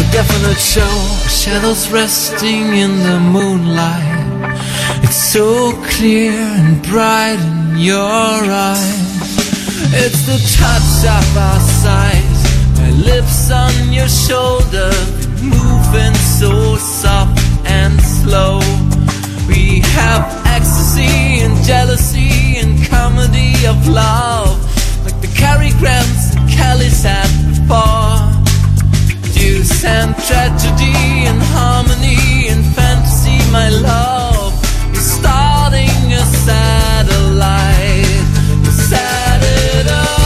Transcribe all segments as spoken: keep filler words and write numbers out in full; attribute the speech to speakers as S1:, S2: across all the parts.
S1: definite show, shadows resting in the moonlight. It's so clear and bright in your eyes. It's the touch of our sides, my lips on your shoulder, moving so soft and slow. We have ecstasy and jealousy and comedy of love, like the Cary Grants and Kellys had before. Deuce and tragedy and harmony and fantasy, my love. You're starting a satellite. You set it alight.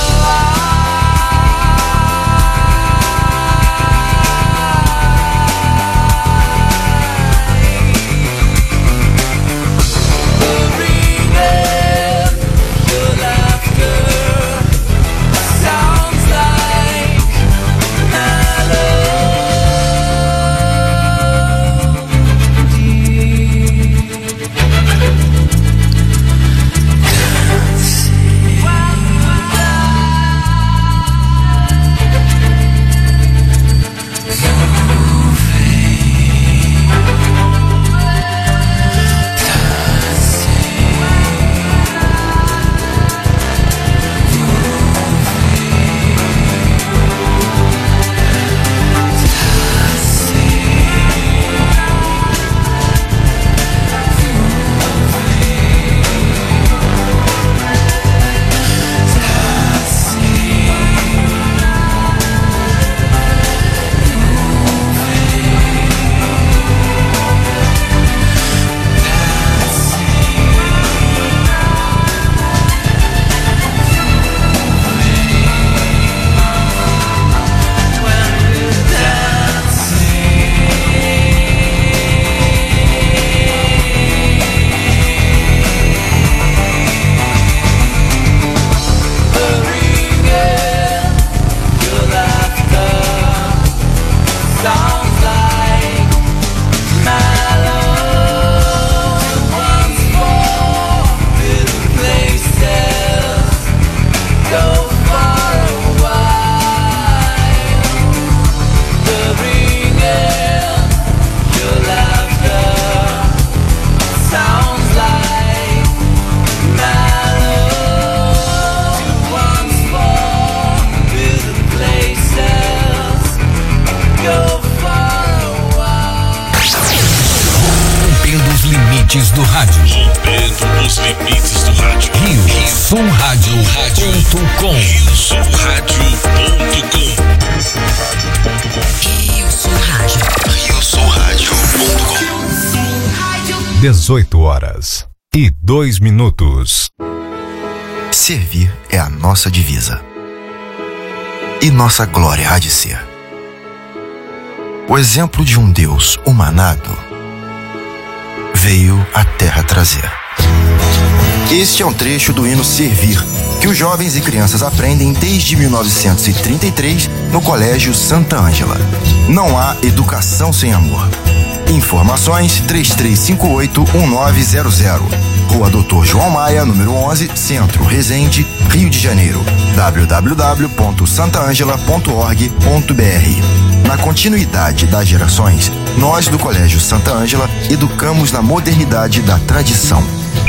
S1: The ringing, your laughter sounds like
S2: do rádio. Rompendo os limites do rádio. Rio, Rio Som Rádio ponto com. Rio Som Rádio ponto com. Rio Som Rádio. Rio Som Rádio ponto com.
S3: dezoito horas e dois minutos.
S4: Servir é a nossa divisa. E nossa glória há de ser. O exemplo de um Deus humanado veio à terra trazer. Este é um trecho do hino Servir, que os jovens e crianças aprendem desde mil novecentos e trinta e três no Colégio Santa Ângela. Não há educação sem amor. Informações três três cinco oito um nove zero zero. Rua Doutor João Maia, número onze, Centro, Resende, Rio de Janeiro. w w w ponto santa angela ponto org ponto b r. Na continuidade das gerações, nós do Colégio Santa Ângela educamos na modernidade da tradição.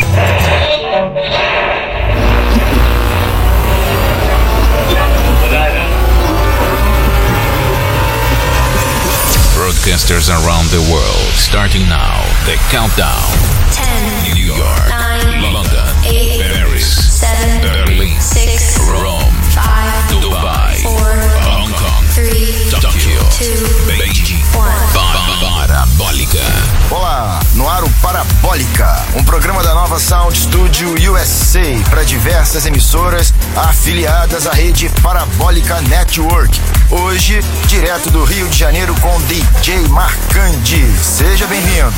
S2: Broadcasters around the world, starting now, the countdown. ten, New York, nine, London, eight, Paris, seven, Berlin, six, Rome, five, Dubai, four, Hong Kong, three, Tokyo, two, Beijing, one. Parabólica.
S4: Olá, no ar o Parabólica, um programa da Nova Sound Studio U S A para diversas emissoras afiliadas à rede Parabólica Network. Hoje, direto do Rio de Janeiro com D J Marcandi. Seja bem-vindo.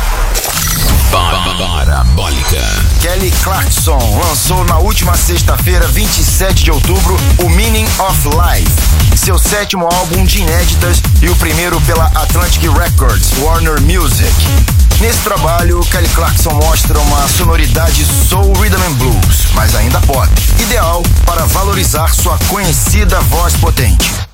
S2: Parabólica.
S4: Kelly Clarkson lançou na última sexta-feira, vinte e sete de outubro, o Meaning of Life, seu sétimo álbum de inéditas e o primeiro pela Atlantic Records, Warner Music. Nesse trabalho, Kelly Clarkson mostra uma sonoridade soul, rhythm and blues, mas ainda pop, ideal para valorizar sua conhecida voz potente. De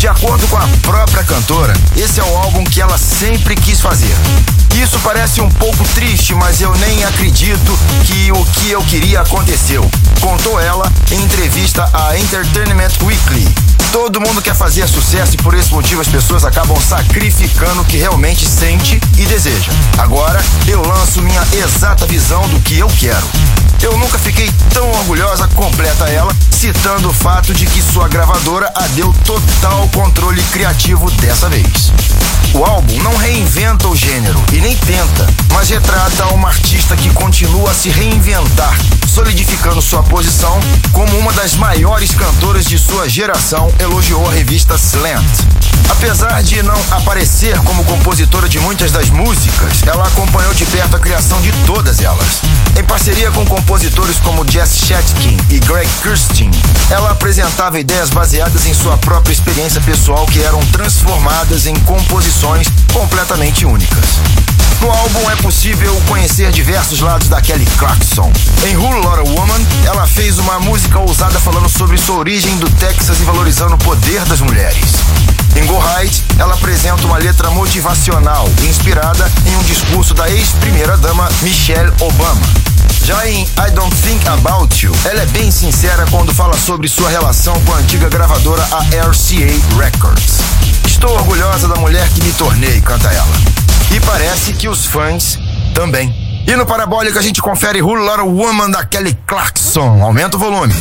S4: acordo com a própria cantora, esse é o álbum que ela sempre quis fazer. Isso parece um pouco triste, mas eu nem acredito que o que eu queria aconteceu, contou ela em entrevista à Entertainment Weekly. Todo mundo quer fazer sucesso e por esse motivo as pessoas acabam sacrificando o que realmente sente e deseja. Agora eu lanço minha exata visão do que eu quero. Eu nunca fiquei tão orgulhosa, completa ela, citando o fato de que sua gravadora a deu total controle criativo dessa vez. O álbum não reinventa o gênero e nem tenta, mas retrata uma artista que continua a se reinventar, solidificando sua posição como uma das maiores cantoras de sua geração, elogiou a revista Slant. Apesar de não aparecer como compositora de muitas das músicas, ela acompanhou de perto a criação de todas elas. Em parceria com compositores como Jess Shatkin e Greg Kurstin, ela apresentava ideias baseadas em sua própria experiência pessoal que eram transformadas em composições completamente únicas. No álbum é possível conhecer diversos lados da Kelly Clarkson. Em Whole Lotta Woman, ela fez uma música ousada falando sobre sua origem do Texas e valorizando o poder das mulheres. Em Go Right, ela apresenta uma letra motivacional, inspirada em um discurso da ex-primeira-dama Michelle Obama. Já em I Don't Think About You, ela é bem sincera quando fala sobre sua relação com a antiga gravadora a R C A Records. Estou orgulhosa da mulher que me tornei, canta ela. E parece que os fãs também. E no Parabólica a gente confere Whole Lotta Woman da Kelly Clarkson. Aumenta o volume.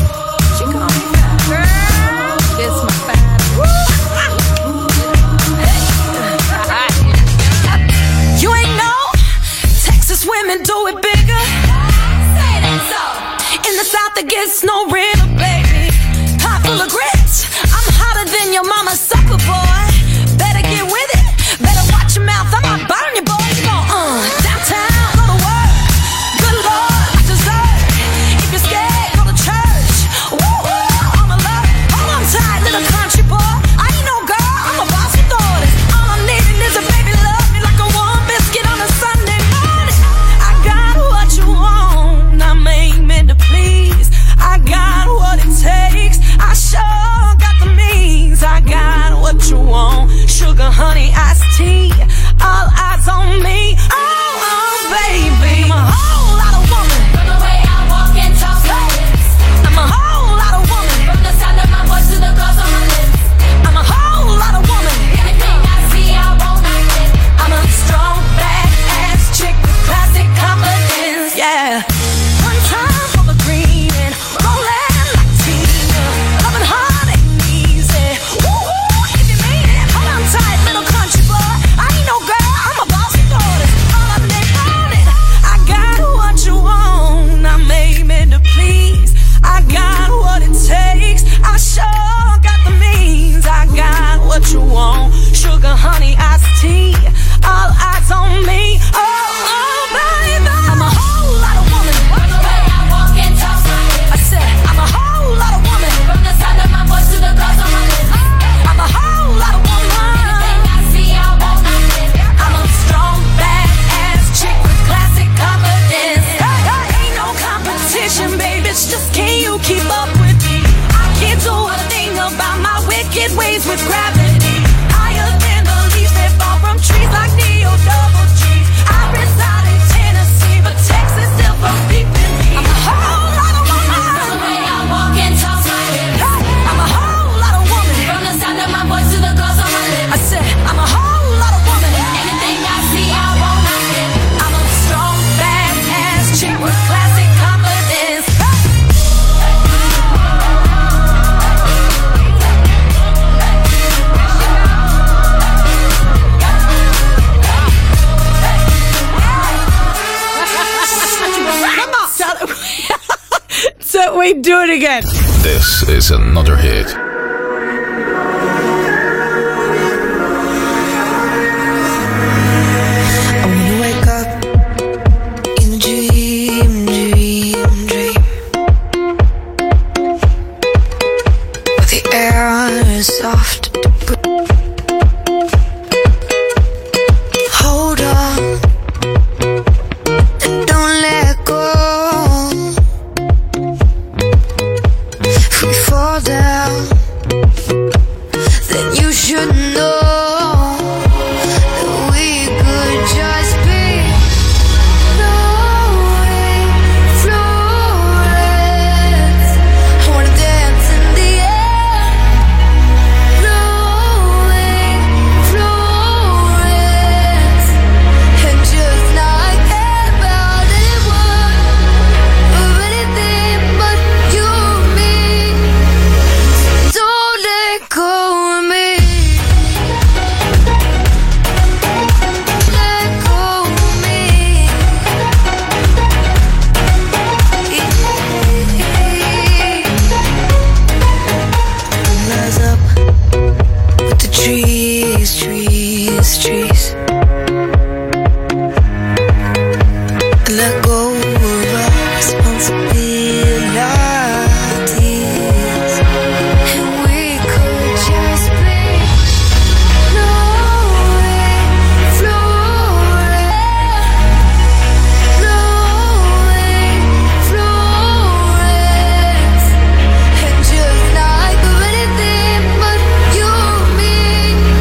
S5: You ain't know Texas women do it bigger. Say that so. In the South it gets no realer, baby. Pot full of grits. I'm hotter than your mama's sucker boy. Better get with it. Better watch your mouth. I might burn you, boy. You gon' uh downtown, go to work. Good Lord, I deserve. If you're scared, go to church. Woo woo, I'm alert. Hold on tight, little country boy. I ain't no girl, I'm a boss with orders. All I'm needing is a baby love me like a warm biscuit on a Sunday morning. I got what you want, I'm aiming to please. I got what it takes, I sure got the means. I got what you want, sugar, honey, iced tea. All eyes on me, oh, oh, baby. I'm a whole lot of woman. From the way I walk and talk like this. I'm a whole lot of woman. From the sound of my voice to the girls on my lips. I'm a whole lot of woman. Anything I see, I won't like it. I'm a strong, badass chick with classic confidence, yeah. One time for the green and rolling like Tina. Loving hard ain't easy. Woo, if you mean it, hold on tight, little country boy. I ain't no girl, I'm a boss with orders. All up they on it. I got what you want, I'm aiming to please. I got what it takes, I sure got the means. I got what you want, sugar, honey, iced tea. All eyes on me, oh, oh, baby. I'm a whole lot of woman. From the way I walk and talk like it. I said, I'm a whole lot of woman. From the sound of my voice to the girls on my lips. I'm a whole lot of woman. Anything I see, I won't like it. I'm a strong, badass chick with classic confidence. Hey, hey, ain't no competition, baby. It's just can you keep up with me? I can't do a thing about my wicked ways with gravity. Higher than the leaves that fall from trees like Neo Double G. I reside in Tennessee, but Texas still from peeping me. I'm a whole lot of woman. From the way I walk and talk like it. Hey, I'm a whole lot of woman. From the sound of my voice to the girls on my lips. I said, I'm a whole lot of woman. Anything I see, I won't like it. I'm a strong, badass chick with classic confidence. So we do it again.
S2: This is another hit.
S6: I wanna wake up in a dream, dream, dream. But the air is soft to breathe. Hold on and don't let go. If we fall down, then you should know that we could just be flowing, Florence. I wanna dance in the air, flowing, Florence, and just not care about anyone or anything but you and me. Don't let go of me. Let go of me. Rise up with the trees, trees, trees. Let go of our responsibilities, and we could just be flowing, Florence, flowing, Florence, and just not do anything but you and me.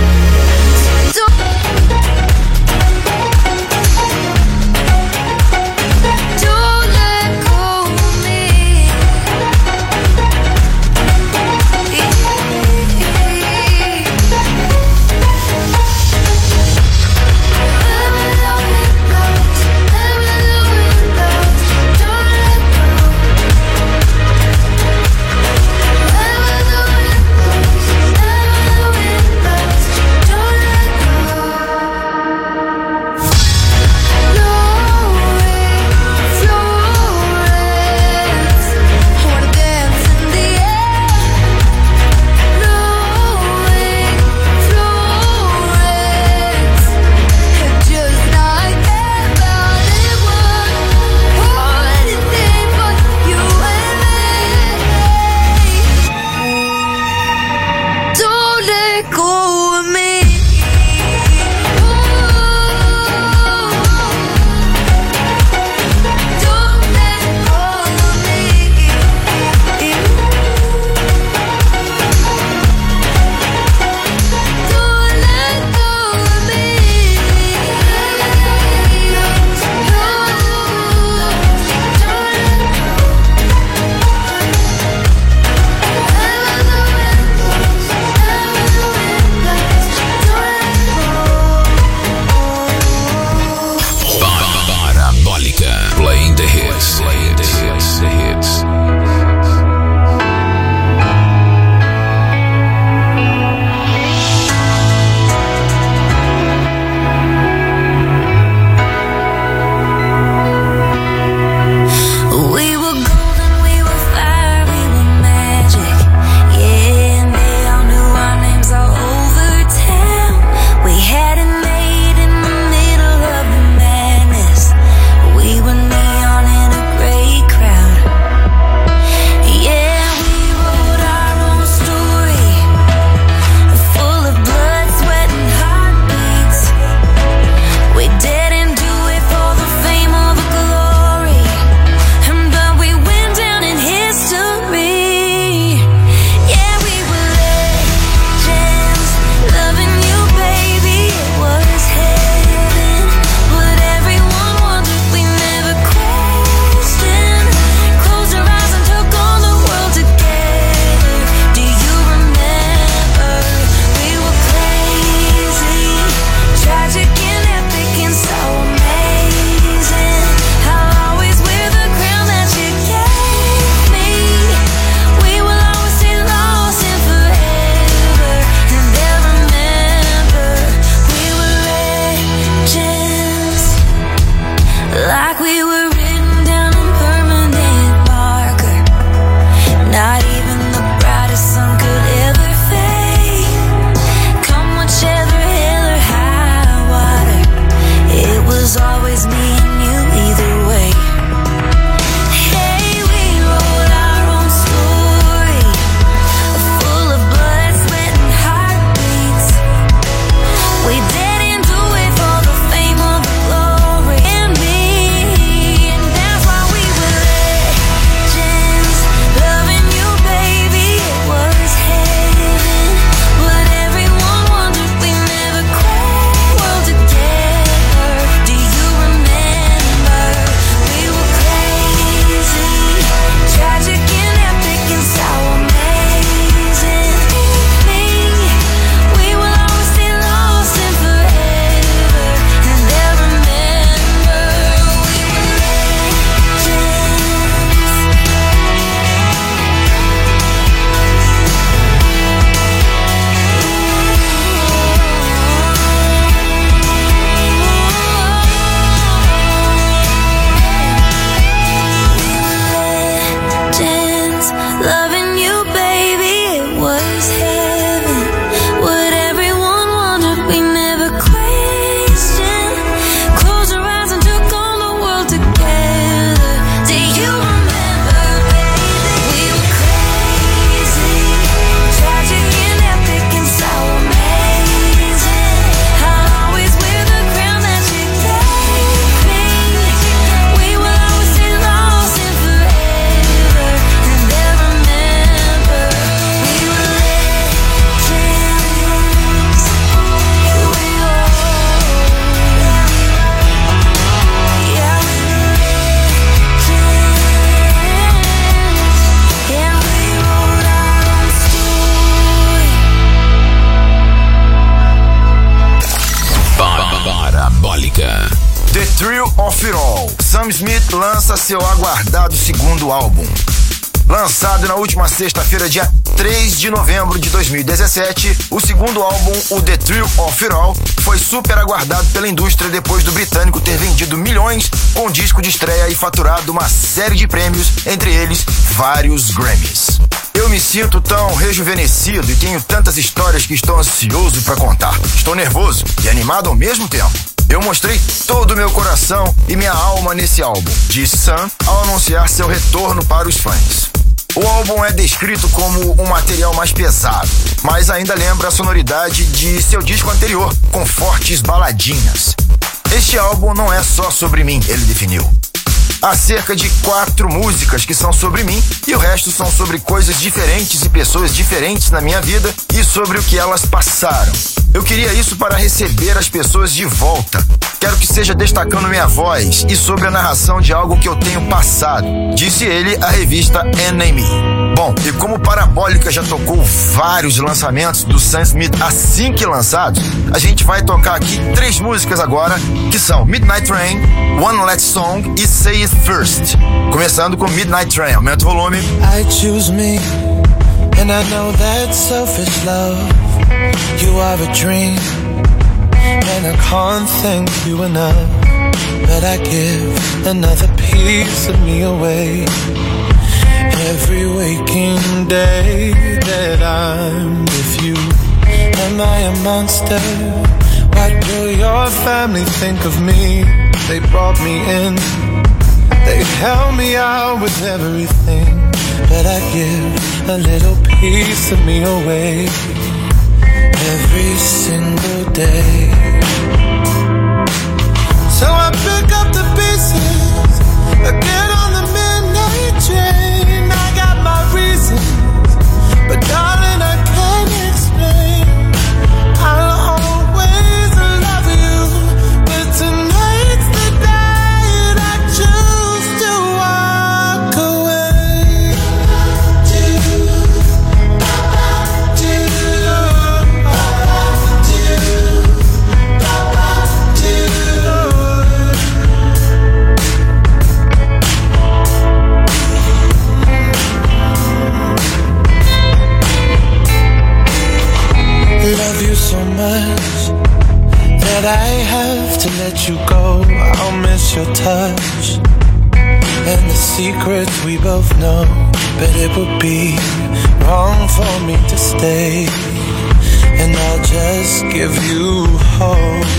S4: Thrill of It All. Sam Smith lança seu aguardado segundo álbum. Lançado na última sexta-feira, dia três de novembro de dois mil e dezessete, o segundo álbum, o The Thrill of It All, foi super aguardado pela indústria depois do britânico ter vendido milhões com disco de estreia e faturado uma série de prêmios, entre eles vários Grammys. Eu me sinto tão rejuvenescido e tenho tantas histórias que estou ansioso para contar. Estou nervoso e animado ao mesmo tempo. Eu mostrei todo o meu coração e minha alma nesse álbum, disse Sam ao anunciar seu retorno para os fãs. O álbum é descrito como um material mais pesado, mas ainda lembra a sonoridade de seu disco anterior, com fortes baladinhas. Este álbum não é só sobre mim, ele definiu. Há cerca de quatro músicas que são sobre mim e o resto são sobre coisas diferentes e pessoas diferentes na minha vida e sobre o que elas passaram. Eu queria isso para receber as pessoas de volta. Quero que seja destacando minha voz e sobre a narração de algo que eu tenho passado, disse ele à revista N M E. Bom, e como Parabólica já tocou vários lançamentos do Sam Smith assim que lançados, a gente vai tocar aqui três músicas agora, que são Midnight Train, One Last Song e Say It First. Começando com Midnight Train, aumenta o volume.
S1: I choose me, and I know that's selfish love. You are a dream, and I can't thank you enough. But I give another piece of me away every waking day that I'm with you. Am I a monster? What will your family think of me? They brought me in, they held me out with everything, but I give a little piece of me away every single day. So I pick up the pieces, I get on the midnight train. I got my reasons, but darling, I can't explain. I'll always love you, but tonight's the day I choose to walk away. Love you so much that I have to let you go. I'll miss your touch and the secrets we both know, but it would be wrong for me to stay, and I'll just give you hope.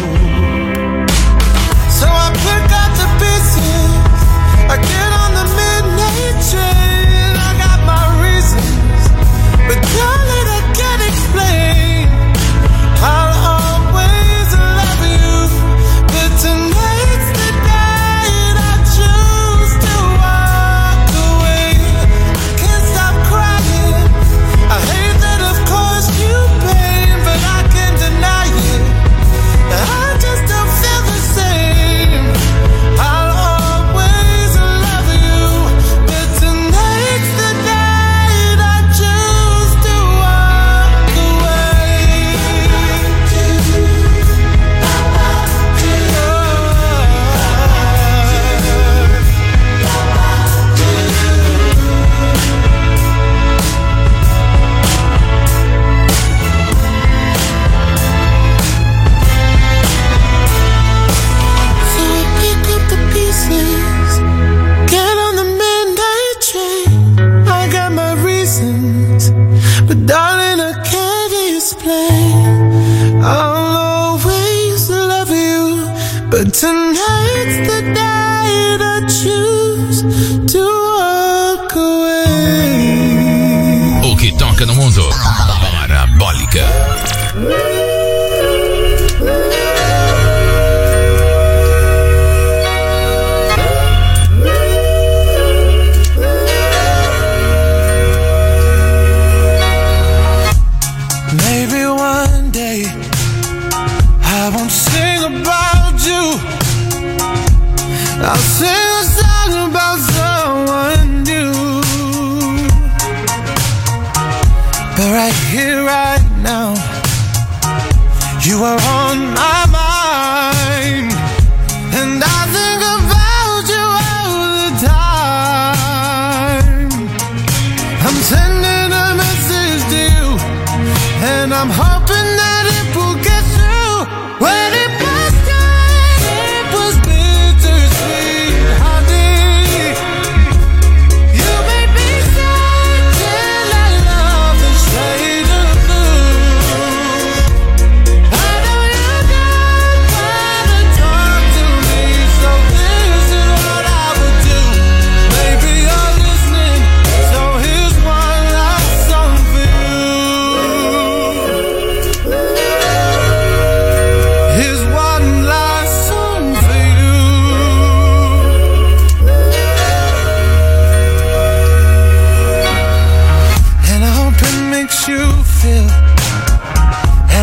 S1: So I pick up the pieces, I get on the midnight train. I got my reasons, but darling, I can't explain. I'll always love you, but tonight's the day I choose to walk away. Can't stop crying, I hate that I've caused you pain, but I can't deny it, I just don't feel the same. I'll always love you, but tonight's the day I choose to walk away. So I pick up the pieces, get on the midnight train. I got my reasons, but darling, I can't explain. I'll always love you, but tonight's the night I choose to walk away.
S2: O que toca no mundo? Parabólica.
S1: Maybe one day I won't sing about you, I'll sing a song about someone new. But right here, right now, you are on my mind, and I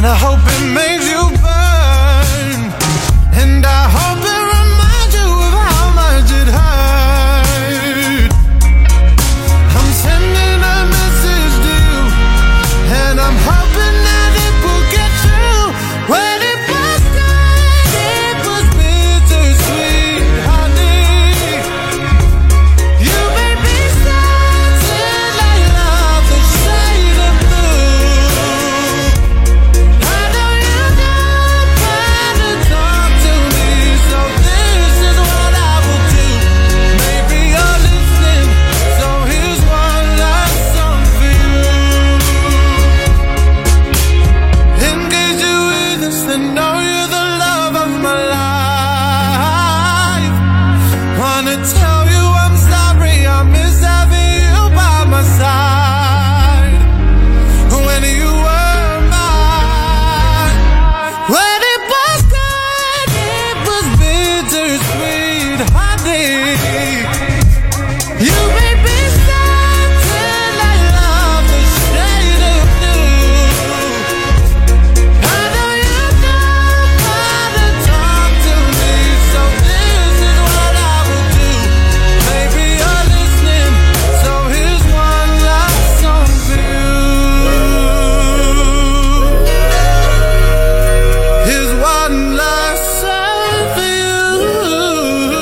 S1: And I hope it makes you burn. And I hope it reminds you of how much it hurt. I'm sending a message to you, and I'm hoping that it will get through. When it was good, it was bittersweet, honey. You made me sad till I love the shade of blue. I know you don't plan to talk to me, so this is what I will do. Maybe you're listening, so here's one last song for you. In case you hear this, then know you're the love of my life. Wanna tell you I'm sorry, I miss having you by my side. When you were mine, when it was good, it was bittersweet, honey. You made me sad till I love the shade of blue. I know you don't wanna talk to me, so this is what I will do. Maybe you're listening, so here's one last song for you. Here's one last song for you.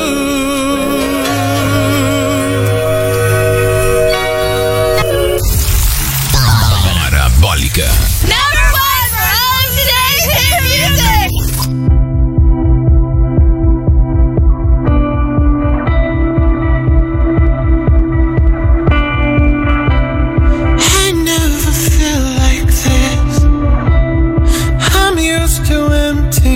S2: Parabólica.
S5: Number one for all of today's hit music. I never feel like this. I'm used to empty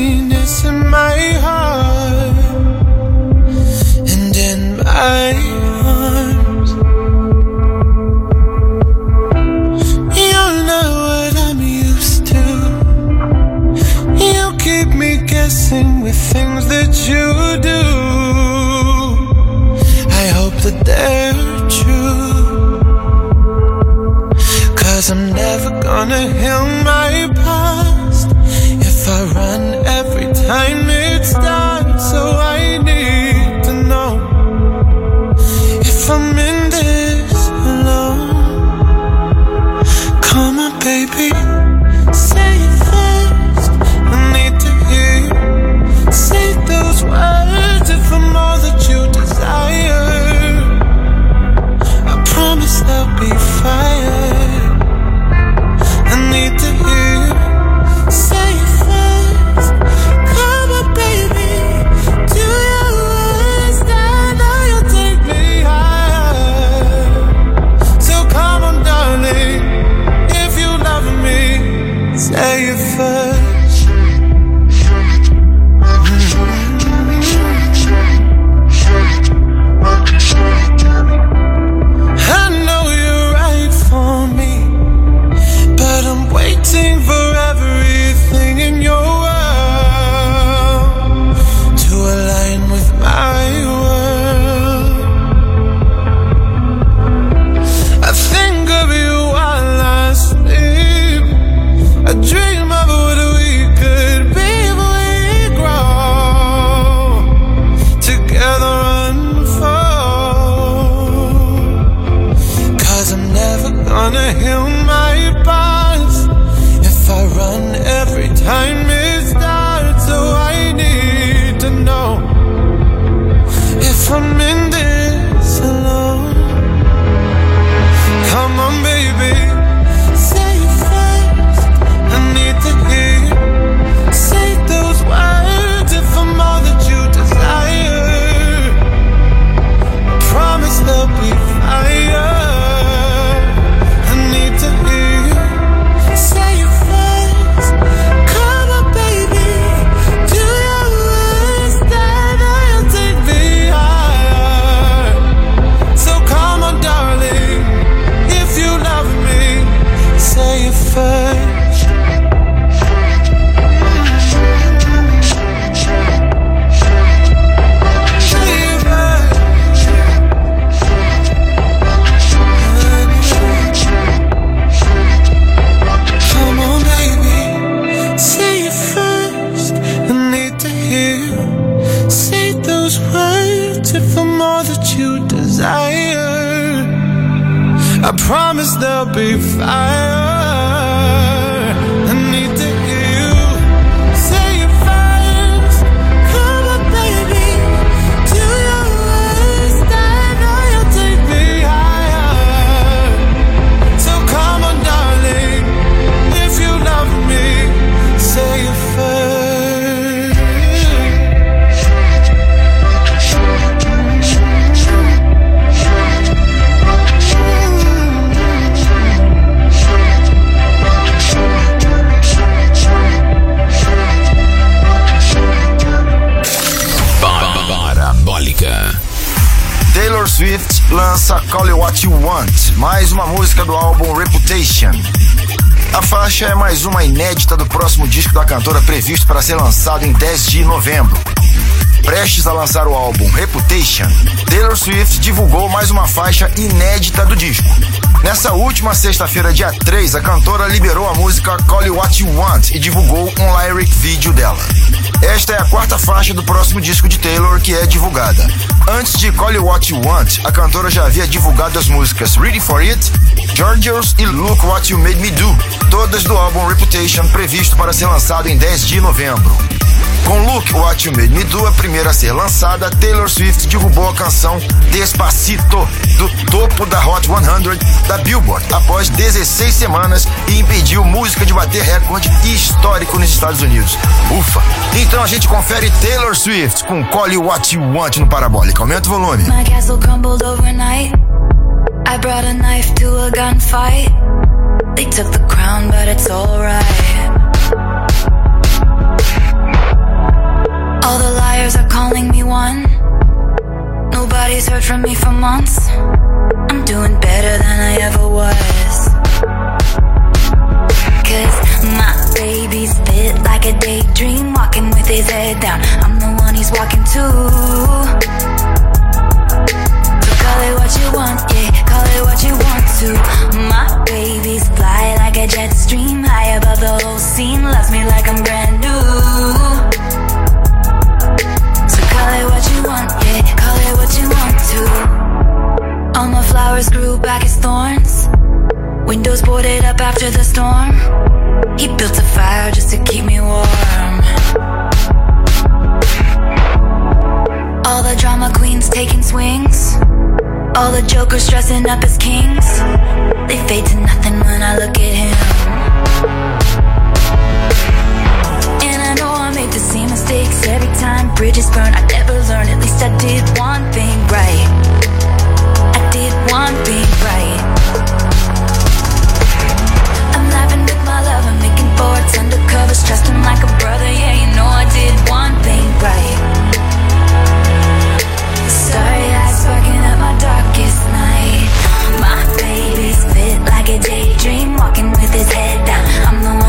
S1: I promise there'll be fire. I need to hear you say it first. Come on, baby, do your worst. I know you'll take me higher. So come on, darling, if you love me, say it first.
S4: Taylor Swift lança Call It What You Want, mais uma música do álbum Reputation. A faixa é mais uma inédita do próximo disco da cantora previsto para ser lançado em dez de novembro. Prestes a lançar o álbum Reputation, Taylor Swift divulgou mais uma faixa inédita do disco. Nessa última sexta-feira, dia três, a cantora liberou a música Call It What You Want e divulgou um lyric video dela. Esta é a quarta faixa do próximo disco de Taylor que é divulgada. Antes de Call It What You Want, a cantora já havia divulgado as músicas Ready For It, Georgios e Look What You Made Me Do, todas do álbum Reputation, previsto para ser lançado em dez de novembro. Com Look What You Made Me Do, a primeira a ser lançada, Taylor Swift derrubou a canção Despacito do topo da Hot cem da Billboard após dezesseis semanas e impediu música de bater recorde histórico nos Estados Unidos. Ufa! Então a gente confere Taylor Swift com Call It What You Want no Parabólica. Aumenta o volume.
S6: My castle crumbled overnight. I brought a knife to a gunfight. They took the crown, but it's alright. All the liars are calling me one. Nobody's heard from me for months. I'm doing better than I ever was. Cause my baby's fit like a daydream, walking with his head down. I'm the one he's walking to. So call it what you want, yeah, call it what you want to. My baby's fly like a jet stream, high above the whole scene, loves me like I'm brand new. Call it what you want, yeah, call it what you want to. All my flowers grew back as thorns. Windows boarded up after the storm. He built a fire just to keep me warm. All the drama queens taking swings. All the jokers dressing up as kings. They fade to nothing when I look at him. And I know I make the same mistakes every time. Bridges burn, I never learn. At least I did one thing right. I did one thing right. I'm laughing with my love, I'm making forwards undercovers, trust him like a brother. Yeah, you know I did one thing right. Starry eyes sparking up my darkest night. My baby's fit like a daydream, walking with his head down. I'm the one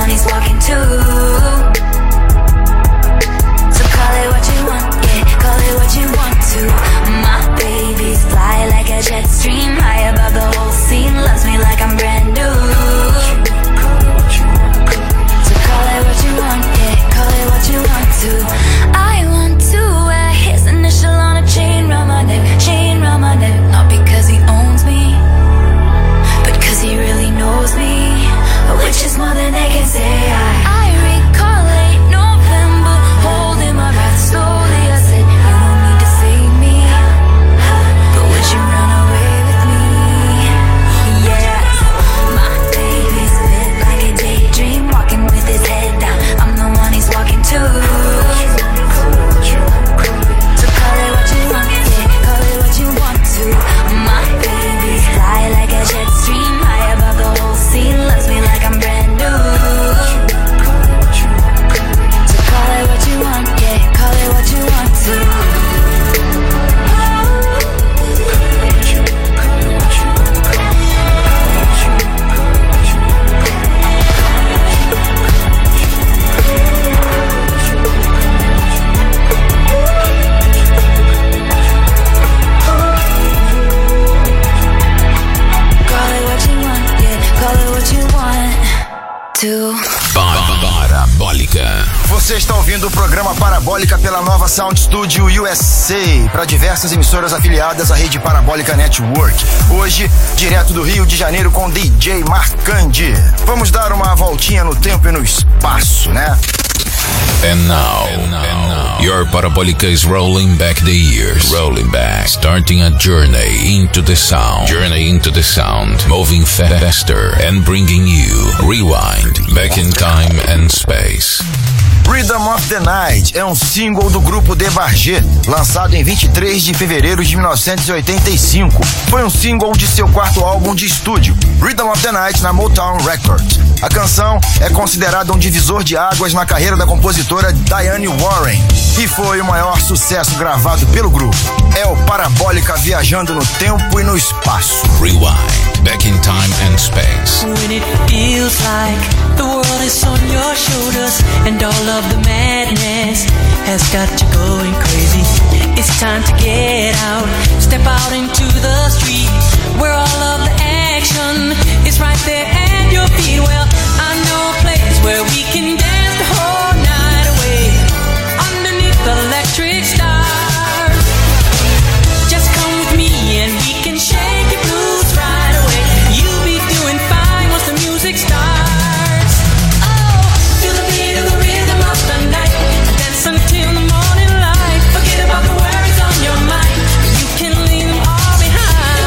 S4: Você está ouvindo o programa Parabólica pela Nova Sound Studio U S A para diversas emissoras afiliadas à rede Parabólica Network. Hoje, direto do Rio de Janeiro com D J Marcandi. Vamos dar uma voltinha no tempo e no espaço, né?
S2: And now, and now, your Parabolica is rolling back the years, rolling back, starting a journey into the sound, journey into the sound, moving faster and bringing you rewind, back in time and space.
S4: Rhythm of the Night é um single do grupo Debargé, lançado em vinte e três de fevereiro de mil novecentos e oitenta e cinco. Foi um single de seu quarto álbum de estúdio, Rhythm of the Night, na Motown Records. A canção é considerada um divisor de águas na carreira da compositora Diane Warren e foi o maior sucesso gravado pelo grupo. É o Parabólica viajando no tempo e no espaço.
S2: Rewind, back in time and space.
S7: When it feels like the world is on your shoulders and all of the madness has got you going crazy, it's time to get out, step out into the street where all of the action is right there at your feet. Well, I know a place where we can dance the whole night away underneath the electric stars. Just come with me and we can shake your blues right away. You'll be doing fine once the music starts. Oh, feel the beat of the rhythm of the night, dance until the morning light. Forget about the worries on your mind, you can leave them all behind.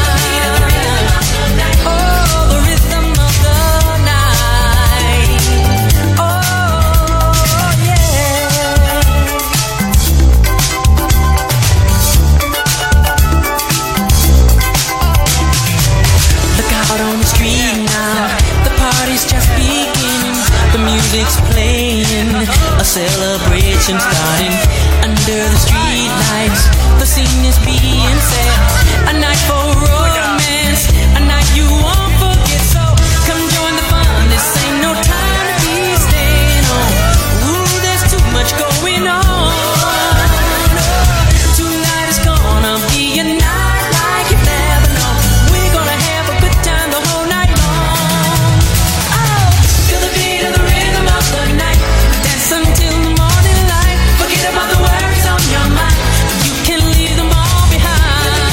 S7: Oh, the rhythm of the night. Oh, yeah. Look out on the street now, the party's just beginning. The music's playing, a celebration starting. Under the street lights, the scene is being set. A night for romance, a night you won't forget. So come join the fun, this ain't no time to be staying home. Ooh, there's too much going on. Tonight is gonna be a night like you've never known. We're gonna have a good time the whole night long. Oh, feel the beat of the rhythm of the night, dance until the morning light. Forget about the worries on your mind, you can leave them all behind.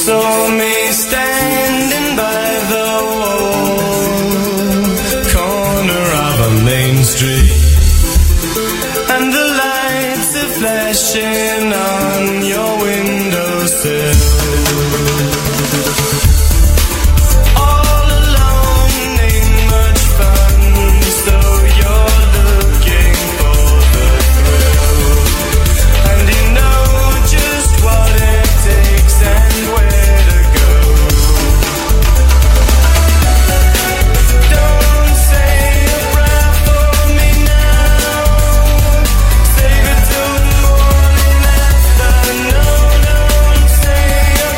S8: saw me standing by the wall, corner of a main street, and the lights are flashing on your windowsill.
S9: Say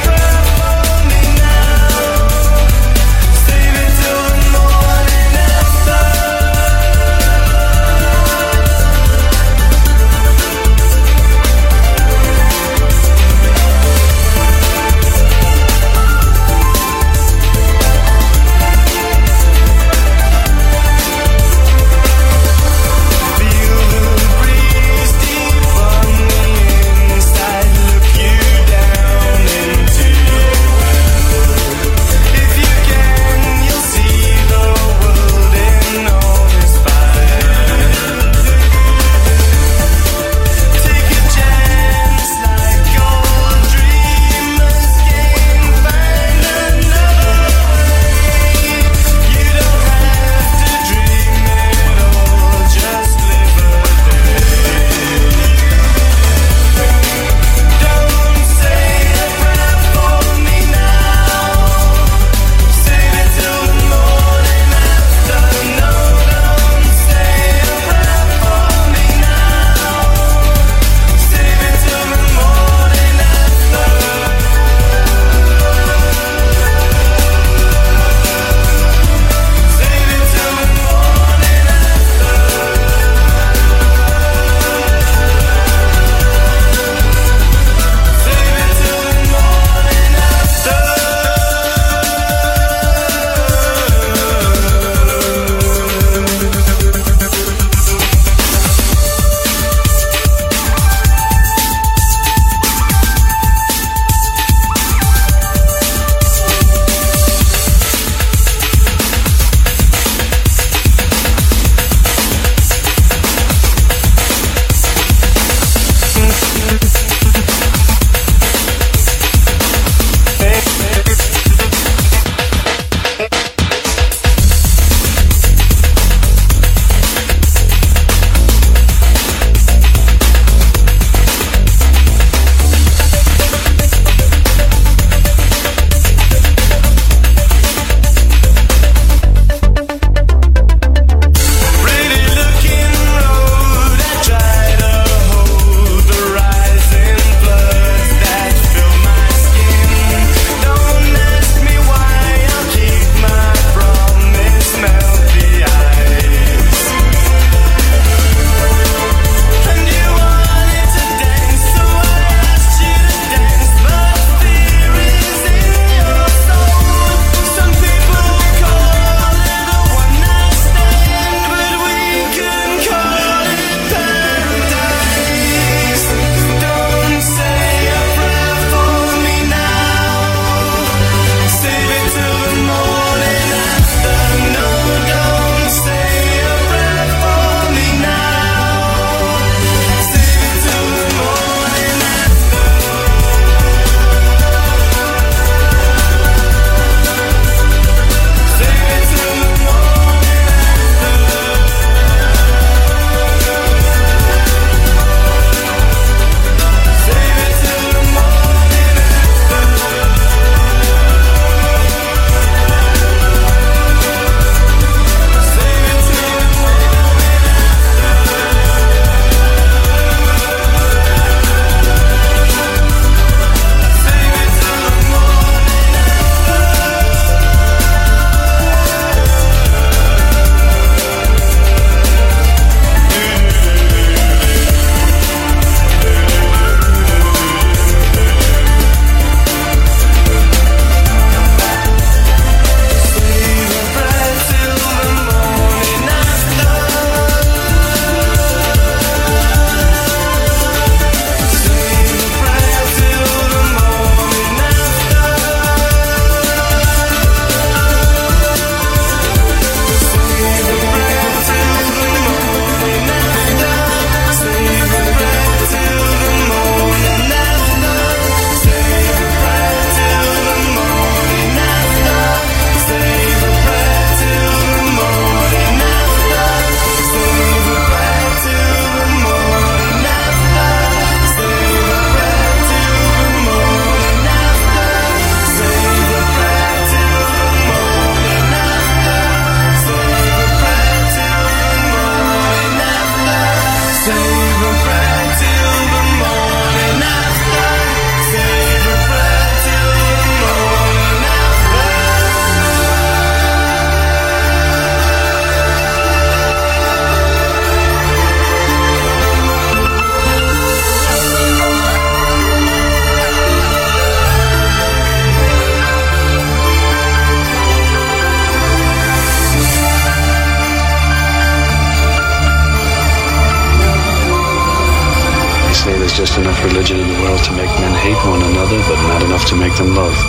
S9: just enough religion in the world to make men hate one another, but not enough to make them love.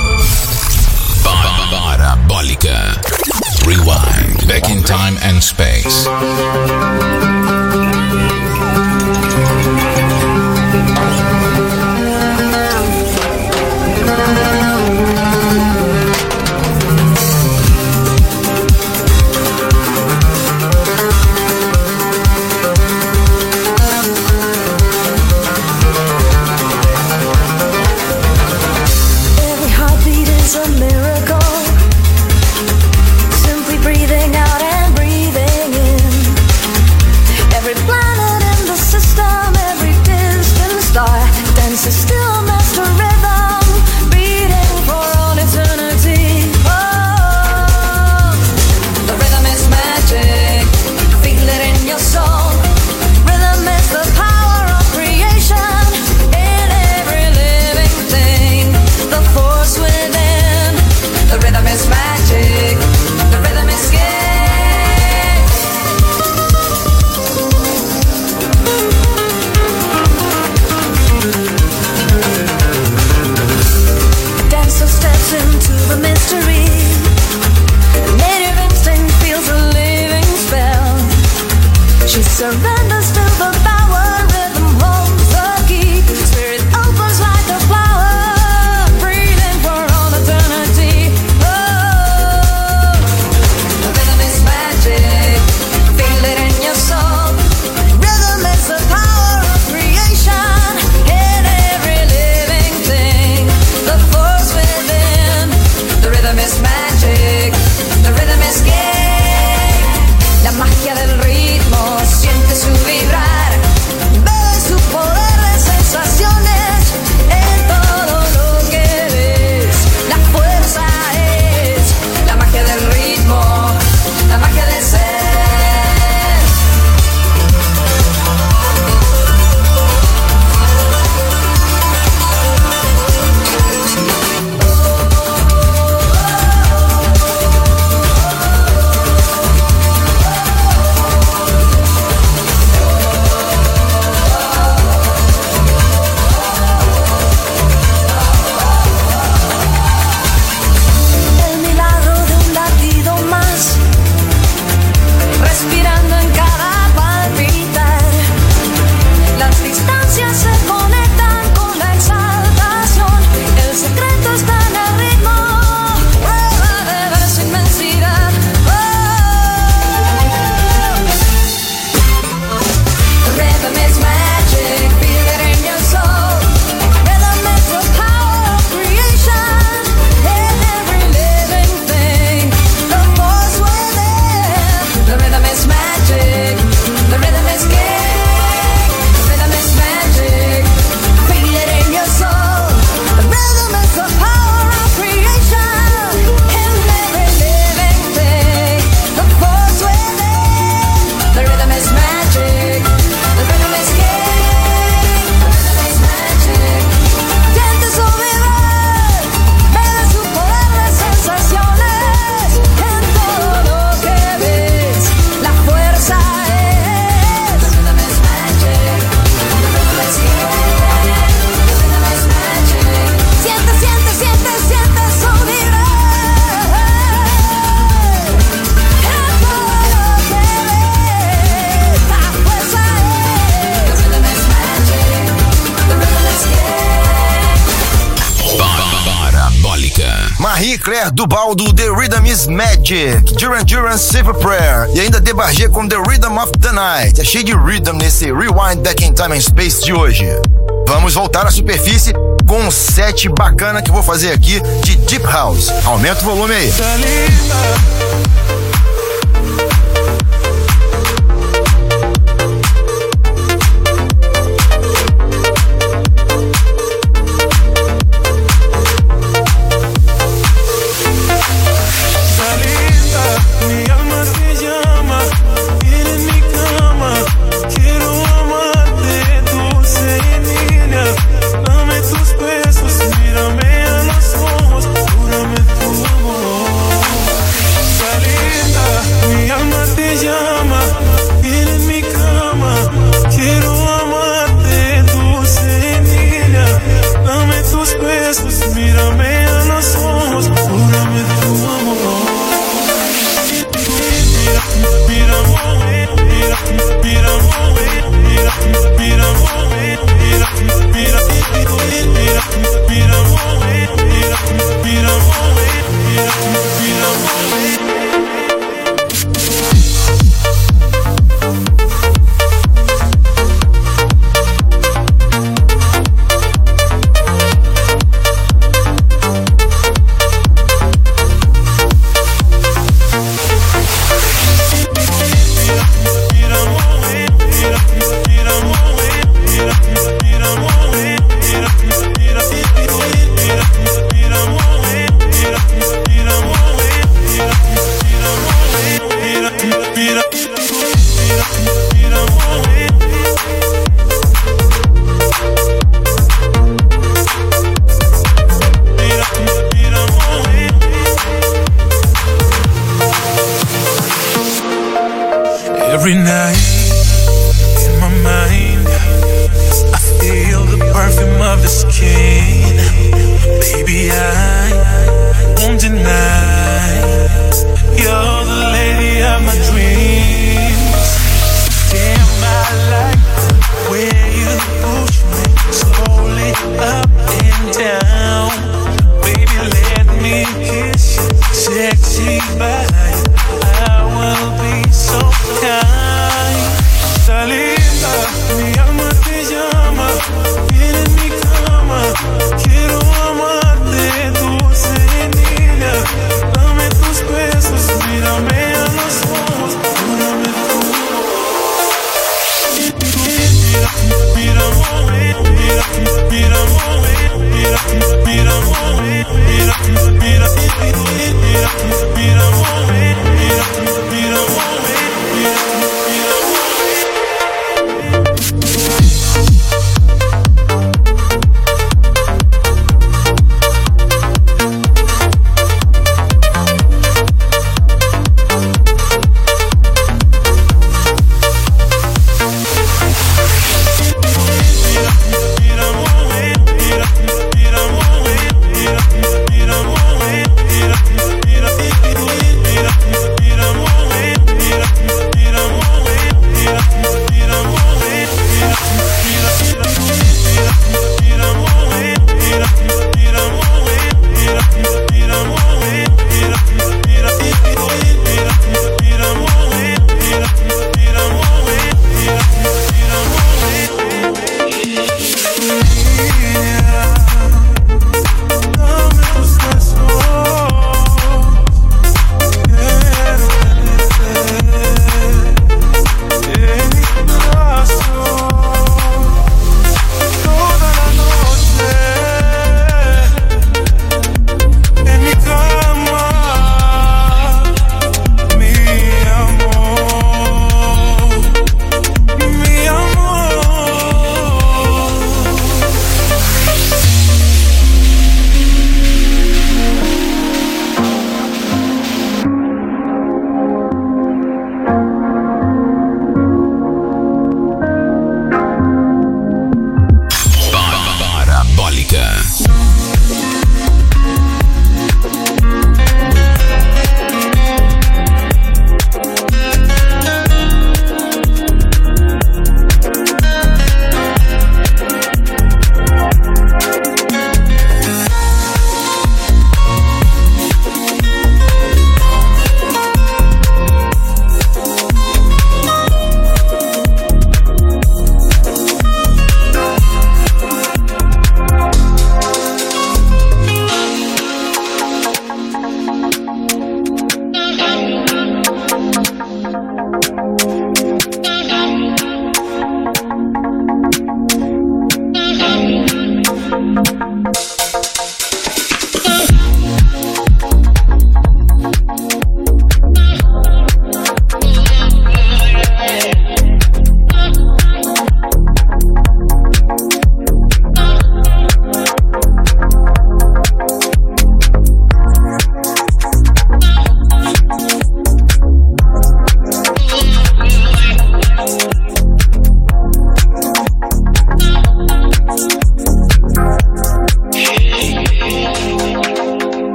S2: Parabólica. Rewind. Back in time and space.
S4: Marie-Claire Duval do The Rhythm is Magic, Duran Duran Silver Prayer e ainda Debarger com The Rhythm of the Night. É cheio de rhythm nesse Rewind Back in Time and Space de hoje. Vamos voltar à superfície com um set bacana que eu vou fazer aqui de Deep House. Aumenta o volume aí.
S8: Mírame a los ojos, júrame tu amor. Salida.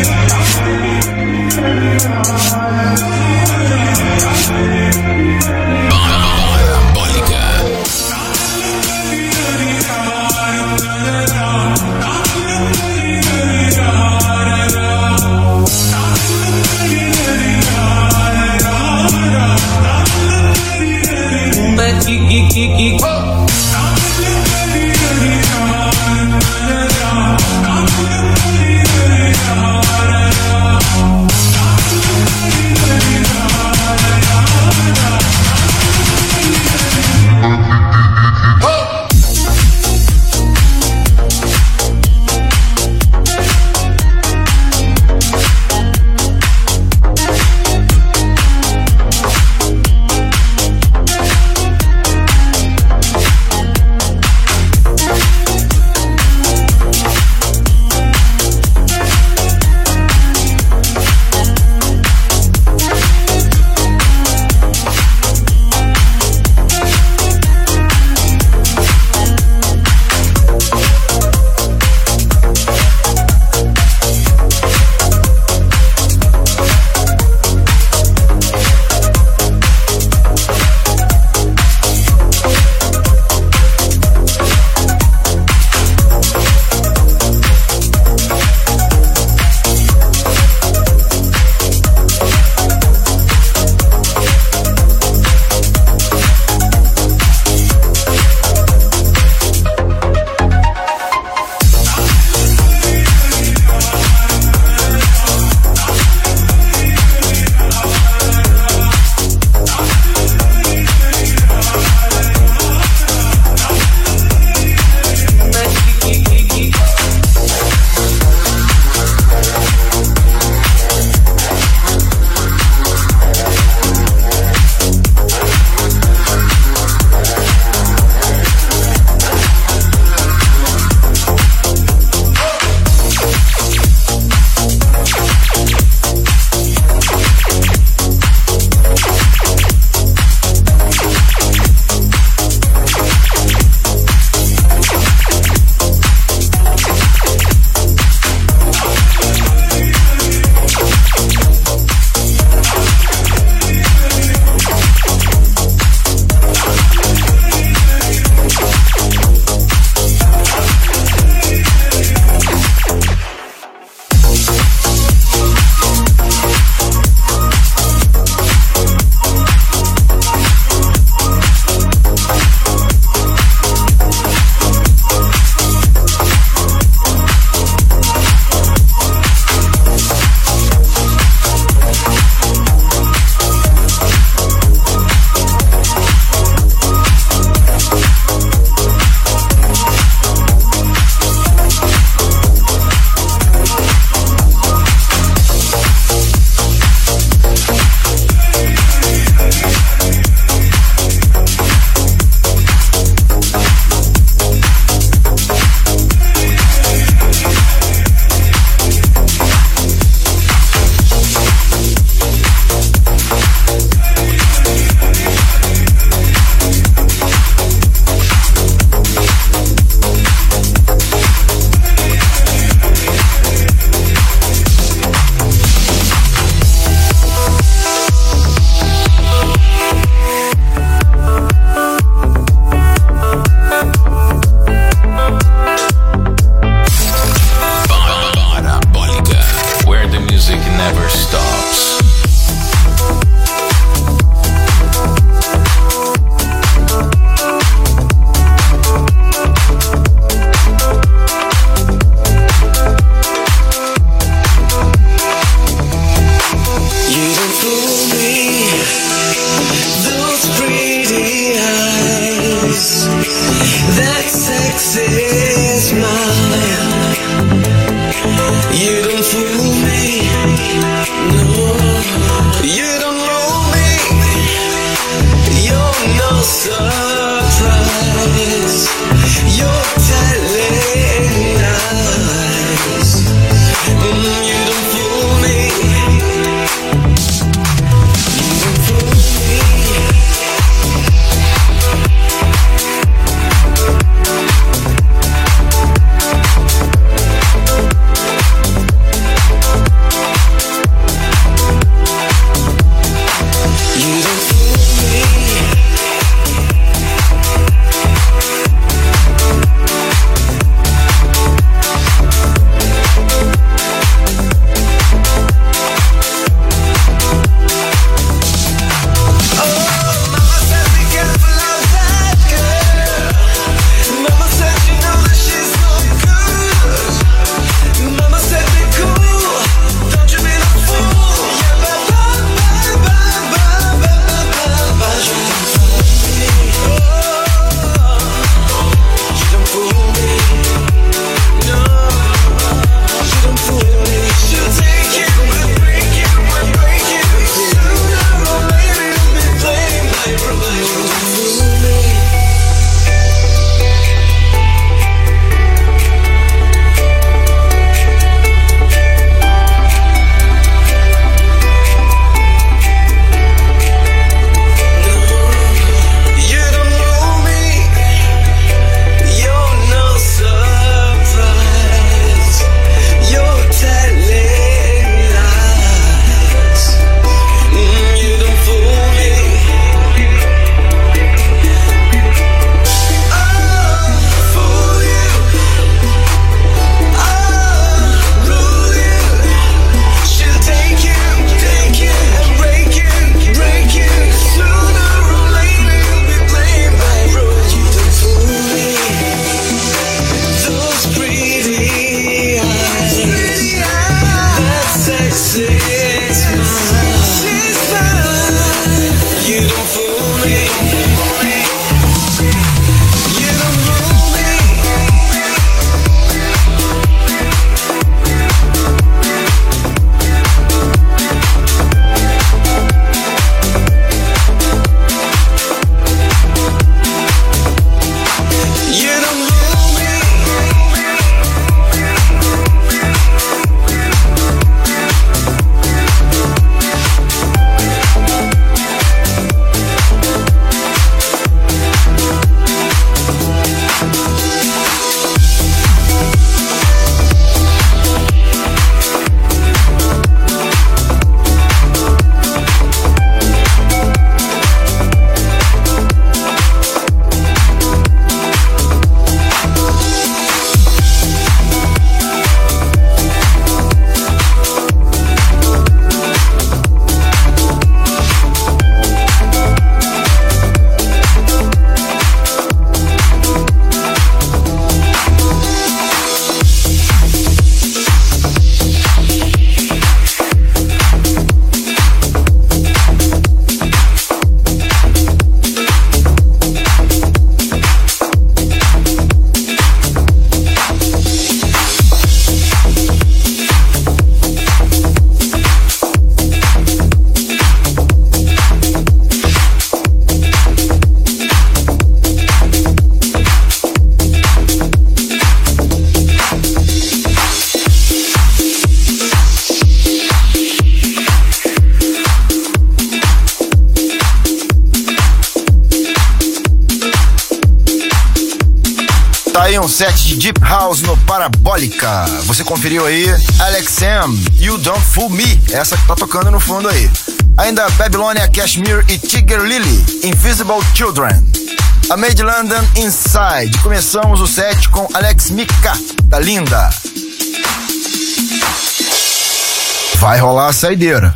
S8: You don't fool me, no.
S4: aí um set de Deep House no Parabólica. Você conferiu aí Alex M, You Don't Fool Me, essa que tá tocando no fundo aí. Ainda Babylonia, Kashmir e Tiger Lily, Invisible Children. A Made London, Inside. Começamos o set com Alex Mika, da Linda. Vai rolar a saideira.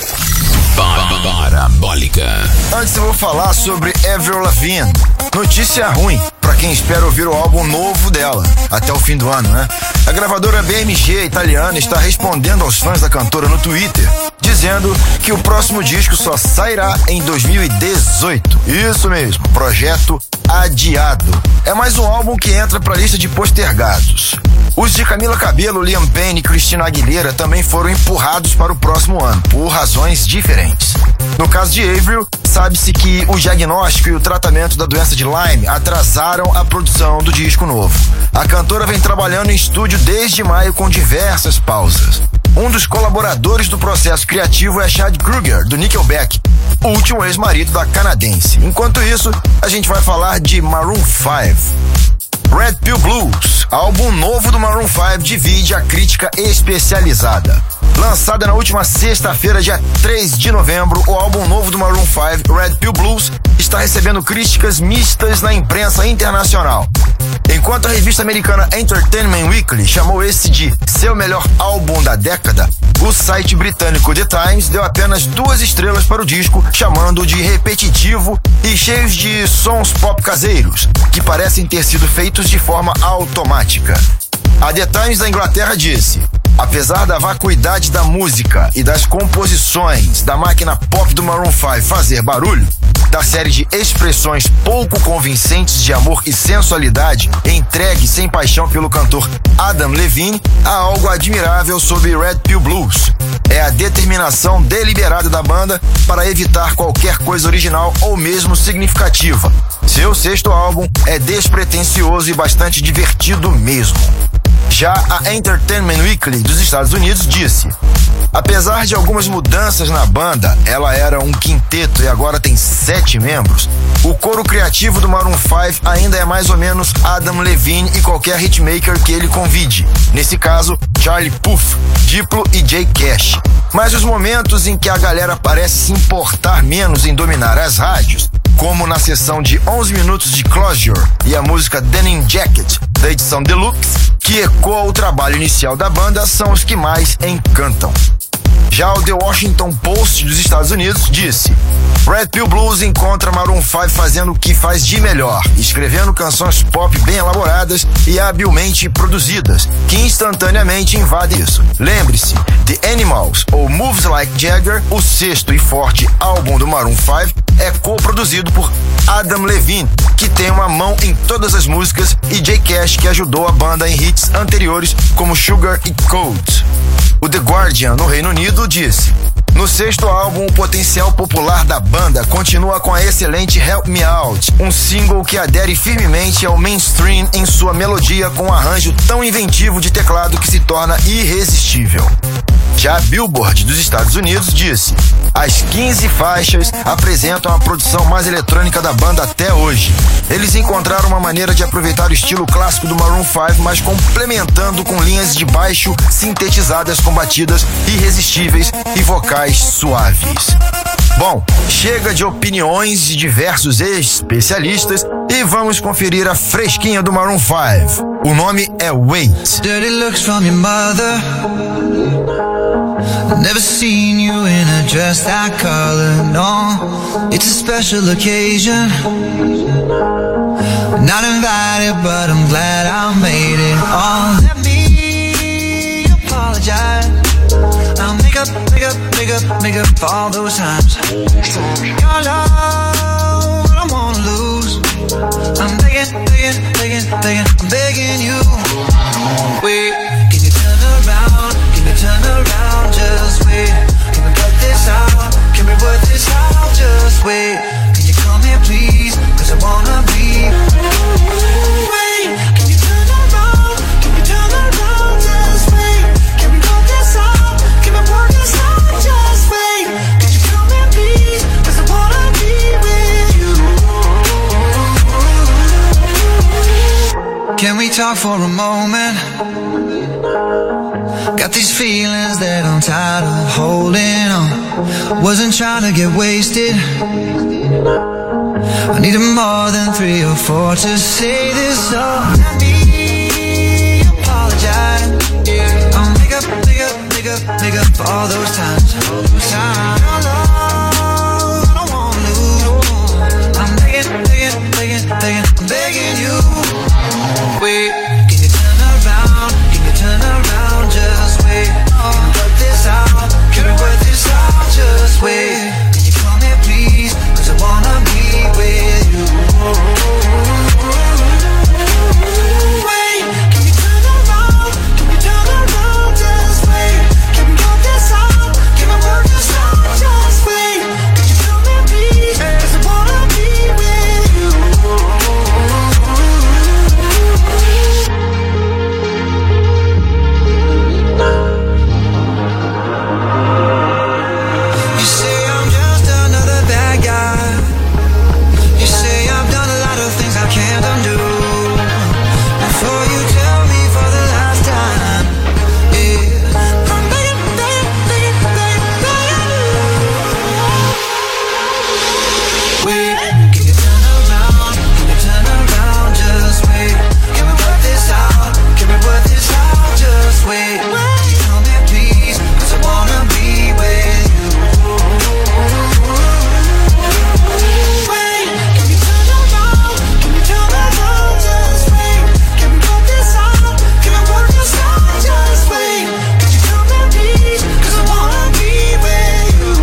S2: Parabólica.
S4: Antes eu vou falar sobre Avril Lavigne. Notícia ruim pra quem espera ouvir o álbum novo dela até o fim do ano, né? A gravadora B M G italiana está respondendo aos fãs da cantora no Twitter, dizendo que o próximo disco só sairá em dois mil e dezoito. Isso mesmo, projeto adiado. É mais um álbum que entra pra lista de postergados. Os de Camila Cabello, Liam Payne e Christina Aguilera também foram empurrados para o próximo ano, por razões diferentes. No caso de Avril, sabe-se que o diagnóstico e o tratamento da doença de Lyme atrasaram a produção do disco novo. A cantora vem trabalhando em estúdio desde maio com diversas pausas. Um dos colaboradores do processo criativo é Chad Kroeger, do Nickelback, o último ex-marido da canadense. Enquanto isso, a gente vai falar de Maroon five. Red Pill Blues, álbum novo do Maroon five, divide a crítica especializada. Lançada na última sexta-feira, dia três de novembro, o álbum novo do Maroon five, Red Pill Blues, está recebendo críticas mistas na imprensa internacional. Enquanto a revista americana Entertainment Weekly chamou esse de seu melhor álbum da década, o site britânico The Times deu apenas duas estrelas para o disco, chamando-o de repetitivo e cheios de sons pop caseiros, que parecem ter sido feitos de forma automática. A The Times da Inglaterra disse: apesar da vacuidade da música e das composições da máquina pop do Maroon five fazer barulho, da série de expressões pouco convincentes de amor e sensualidade entregue sem paixão pelo cantor Adam Levine, há algo admirável sobre Red Pill Blues. É a determinação deliberada da banda para evitar qualquer coisa original ou mesmo significativa. Seu sexto álbum é despretensioso e bastante divertido mesmo. Já a Entertainment Weekly dos Estados Unidos disse: apesar de algumas mudanças na banda, ela era um quinteto e agora tem sete membros, o coro criativo do Maroon five ainda é mais ou menos Adam Levine e qualquer hitmaker que ele convide. Nesse caso, Charlie Puth, Diplo e Jay Cash. Mas os momentos em que a galera parece se importar menos em dominar as rádios, como na sessão de onze minutos de Closure e a música Denim Jacket, da edição Deluxe, que ecoa o trabalho inicial da banda, são os que mais encantam. Já o The Washington Post dos Estados Unidos disse: Red Pill Blues encontra Maroon five fazendo o que faz de melhor, escrevendo canções pop bem elaboradas e habilmente produzidas, que instantaneamente invadem isso. Lembre-se, The Animals ou Moves Like Jagger, o sexto e forte álbum do Maroon five, é co-produzido por Adam Levine, que tem uma mão em todas as músicas, e Jay Cash, que ajudou a banda em hits anteriores como Sugar e Cold. O The Guardian, no Reino Unido, disse: no sexto álbum, o potencial popular da banda continua com a excelente Help Me Out, um single que adere firmemente ao mainstream em sua melodia, com um arranjo tão inventivo de teclado que se torna irresistível. Já a Billboard dos Estados Unidos disse: as quinze faixas apresentam a produção mais eletrônica da banda até hoje. Eles encontraram uma maneira de aproveitar o estilo clássico do Maroon five, mas complementando com linhas de baixo sintetizadas com batidas irresistíveis e vocais suaves. Bom, chega de opiniões de diversos especialistas e vamos conferir a fresquinha do Maroon five. O nome é Wait.
S1: Dirty looks from your mother. Never seen you in a dress that color, no. It's a special occasion. Not invited, but I'm glad I made it. Oh, let me apologize. I'll make up, make up, make up, make up for all those times. Your love, I don't wanna lose. I'm begging, begging, begging, begging, I'm begging you. Wait, can you turn around? Can you turn around? Just wait. Can we cut this out? Can we work this out? Just wait. Can you come here, please? Cause I wanna be. Wait, can you turn around? Can you turn around? Just wait. Can we work this out? Can we work this out? Just wait. Can you come here, please? Cause I wanna be with you. Can we talk?
S10: talk for a moment? Got these feelings that I'm tired of holding on. Wasn't trying to get wasted. I needed more than three or four to say this all. Let me apologize. I'll make up, make up, make up, make up for all those times. All those times. Your love, I don't wanna lose. I'm begging, begging, begging, begging, I'm begging you. Wait, can you turn around? Can you turn around? Just wait. Can we work this out? Can we work this out? Just wait. Can you come here, please? Cause I wanna be with you. Wait, can you turn around? Can you turn around? Just wait. Can we work this out? Can we work this out? Just wait. Can you come here, please? Cause I wanna be with you. You say I'm just another bad guy. You say I've done a lot of things I can't undo. Before you tell me for the last time, yeah, I'm begging, begging, begging, begging, begging you. Wait, can you turn around? Can you turn around? Just wait. Can we work this out? Can we work this out? Just wait. Come here, please, cause I wanna be with you. Wait, can you turn around? Can you turn around? Just wait. Can we work this out? Can we work this out? Just wait. Could you come here, please? Cause I wanna be with you.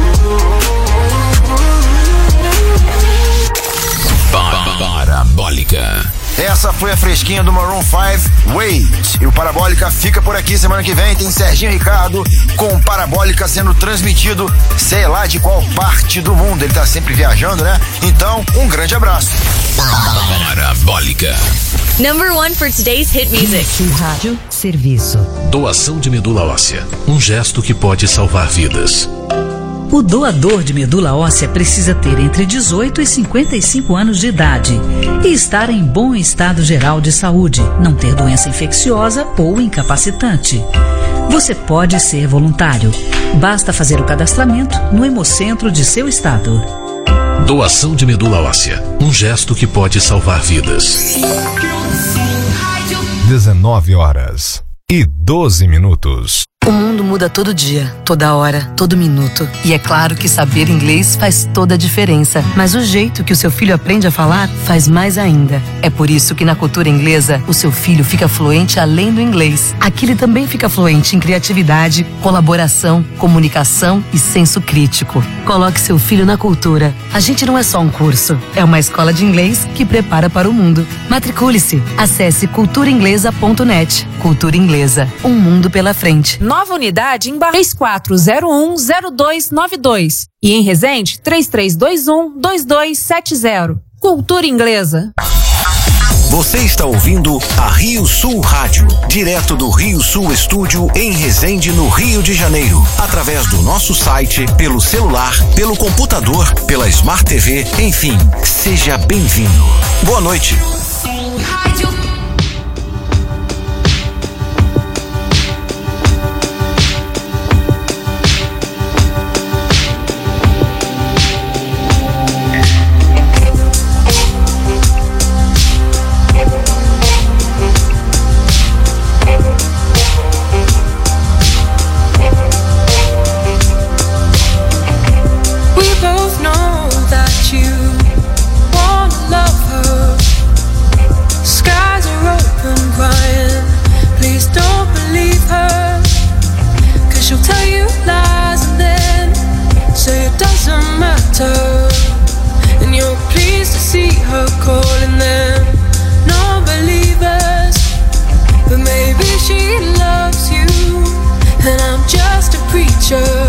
S2: Parabólica.
S4: Essa foi a fresquinha do Maroon cinco, Wait. E o Parabólica fica por aqui. Semana que vem tem Serginho Ricardo com o Parabólica sendo transmitido, sei lá de qual parte do mundo. Ele tá sempre viajando, né? Então, um grande abraço.
S2: Parabólica.
S11: Number one for today's hit music.
S12: Rádio Serviço.
S13: Doação de medula óssea. Um gesto que pode salvar vidas.
S12: O doador de medula óssea precisa ter entre dezoito e cinquenta e cinco anos de idade e estar em bom estado geral de saúde, não ter doença infecciosa ou incapacitante. Você pode ser voluntário. Basta fazer o cadastramento no Hemocentro de seu estado.
S13: Doação de medula óssea. Um gesto que pode salvar vidas.
S3: dezenove horas e doze minutos.
S14: O mundo muda todo dia, toda hora, todo minuto. E é claro que saber inglês faz toda a diferença. Mas o jeito que o seu filho aprende a falar faz mais ainda. É por isso que na cultura inglesa, o seu filho fica fluente além do inglês. Aqui ele também fica fluente em criatividade, colaboração, comunicação e senso crítico. Coloque seu filho na cultura. A gente não é só um curso, é uma escola de inglês que prepara para o mundo. Matricule-se. Acesse cultura inglesa ponto net. Cultura Inglesa. Um mundo pela frente.
S15: Nova unidade em Barra três quatro zero um zero dois nove dois e em Resende três três dois um dois dois sete zero. Cultura Inglesa.
S16: Você está ouvindo a Rio Sul Rádio, direto do Rio Sul Estúdio em Resende, no Rio de Janeiro, através do nosso site, pelo celular, pelo computador, pela Smart T V, enfim, seja bem-vindo. Boa noite.
S17: And you're pleased to see her calling them non-believers, but maybe she loves you and I'm just a preacher.